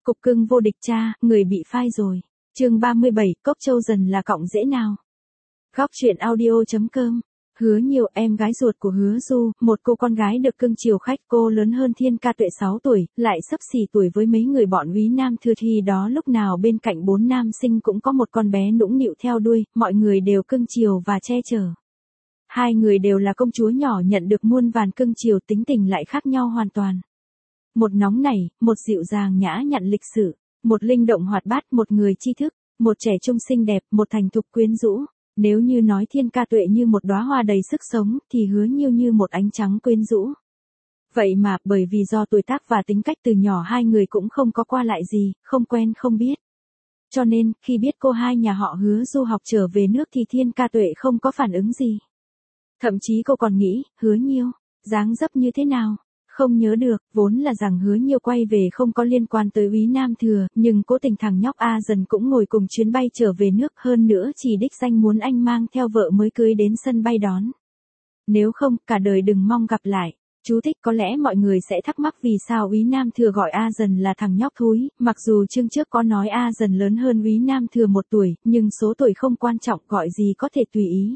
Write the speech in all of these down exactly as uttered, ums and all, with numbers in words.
Cục cưng vô địch cha, người bị phai rồi. Chương ba mươi bảy, Cốc Châu dần là cọng dễ nào. Góc truyện audio.com. Hứa Nhiều, em gái ruột của Hứa Du, một cô con gái được cưng chiều khách. Cô lớn hơn Thiên Ca Tuệ sáu tuổi, lại xấp xỉ tuổi với mấy người bọn Úy Nam Thừa thì đó lúc nào bên cạnh bốn nam sinh cũng có một con bé nũng nịu theo đuôi, mọi người đều cưng chiều và che chở. Hai người đều là công chúa nhỏ nhận được muôn vàn cưng chiều, tính tình lại khác nhau hoàn toàn. Một nóng nảy, một dịu dàng nhã nhặn lịch sự, một linh động hoạt bát, một người tri thức, một trẻ trung xinh đẹp, một thành thục quyến rũ. Nếu như nói Thiên Ca Tuệ như một đóa hoa đầy sức sống, thì Hứa Nhiêu như một ánh trắng quyến rũ. Vậy mà, bởi vì do tuổi tác và tính cách từ nhỏ hai người cũng không có qua lại gì, không quen không biết. Cho nên, khi biết cô hai nhà họ Hứa du học trở về nước thì Thiên Ca Tuệ không có phản ứng gì. Thậm chí cô còn nghĩ, Hứa Nhiêu, dáng dấp như thế nào? Không nhớ được, vốn là rằng Hứa Nhiêu quay về không có liên quan tới Úy Nam Thừa, nhưng cố tình thằng nhóc A Dần cũng ngồi cùng chuyến bay trở về nước, hơn nữa chỉ đích danh muốn anh mang theo vợ mới cưới đến sân bay đón. Nếu không, cả đời đừng mong gặp lại. Chú thích: có lẽ mọi người sẽ thắc mắc vì sao Úy Nam Thừa gọi A Dần là thằng nhóc thúi, mặc dù chương trước có nói A Dần lớn hơn Úy Nam Thừa một tuổi, nhưng số tuổi không quan trọng, gọi gì có thể tùy ý.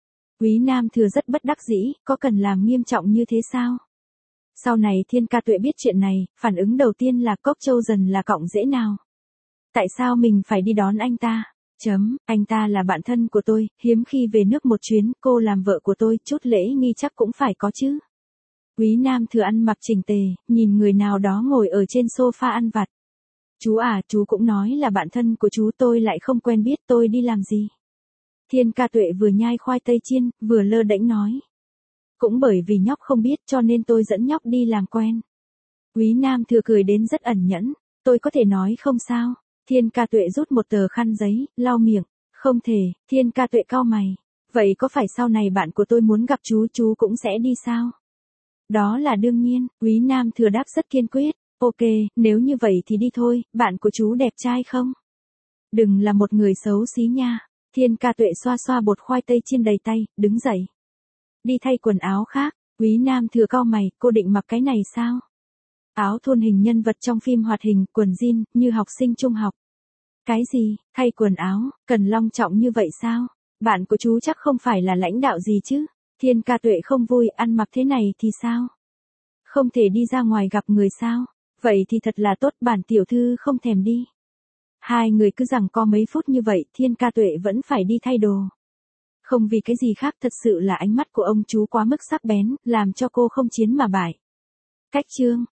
Úy Nam Thừa rất bất đắc dĩ, có cần làm nghiêm trọng như thế sao? Sau này Thiên Ca Tuệ biết chuyện này, phản ứng đầu tiên là Cốc Châu dần là cọng dễ nào. Tại sao mình phải đi đón anh ta? Chấm, anh ta là bạn thân của tôi, hiếm khi về nước một chuyến, cô làm vợ của tôi, chút lễ nghi chắc cũng phải có chứ. Úy Nam Thừa ăn mặc chỉnh tề, nhìn người nào đó ngồi ở trên sofa ăn vặt. Chú à, chú cũng nói là bạn thân của chú, tôi lại không quen biết, tôi đi làm gì? Thiên Ca Tuệ vừa nhai khoai tây chiên, vừa lơ đễnh nói. Cũng bởi vì nhóc không biết cho nên tôi dẫn nhóc đi làm quen. Úy Nam Thừa cười đến rất ẩn nhẫn. Tôi có thể nói không sao? Thiên Ca Tuệ rút một tờ khăn giấy, lau miệng. Không thể. Thiên Ca Tuệ cau mày. Vậy có phải sau này bạn của tôi muốn gặp chú, chú cũng sẽ đi sao? Đó là đương nhiên. Úy Nam Thừa đáp rất kiên quyết. Ok, nếu như vậy thì đi thôi. Bạn của chú đẹp trai không? Đừng là một người xấu xí nha. Thiên Ca Tuệ xoa xoa bột khoai tây chiên đầy tay, đứng dậy. Đi thay quần áo khác. Úy Nam Thừa cau mày, cô định mặc cái này sao? Áo thun hình nhân vật trong phim hoạt hình, quần jean, như học sinh trung học. Cái gì, thay quần áo, cần long trọng như vậy sao? Bạn của chú chắc không phải là lãnh đạo gì chứ? Thiên Ca Tuệ không vui, ăn mặc thế này thì sao? Không thể đi ra ngoài gặp người sao? Vậy thì thật là tốt, bản tiểu thư không thèm đi. Hai người cứ giằng co mấy phút như vậy, Thiên Ca Tuệ vẫn phải đi thay đồ. Không vì cái gì khác, thật sự là ánh mắt của ông chú quá mức sắc bén, làm cho cô không chiến mà bại. Cách chương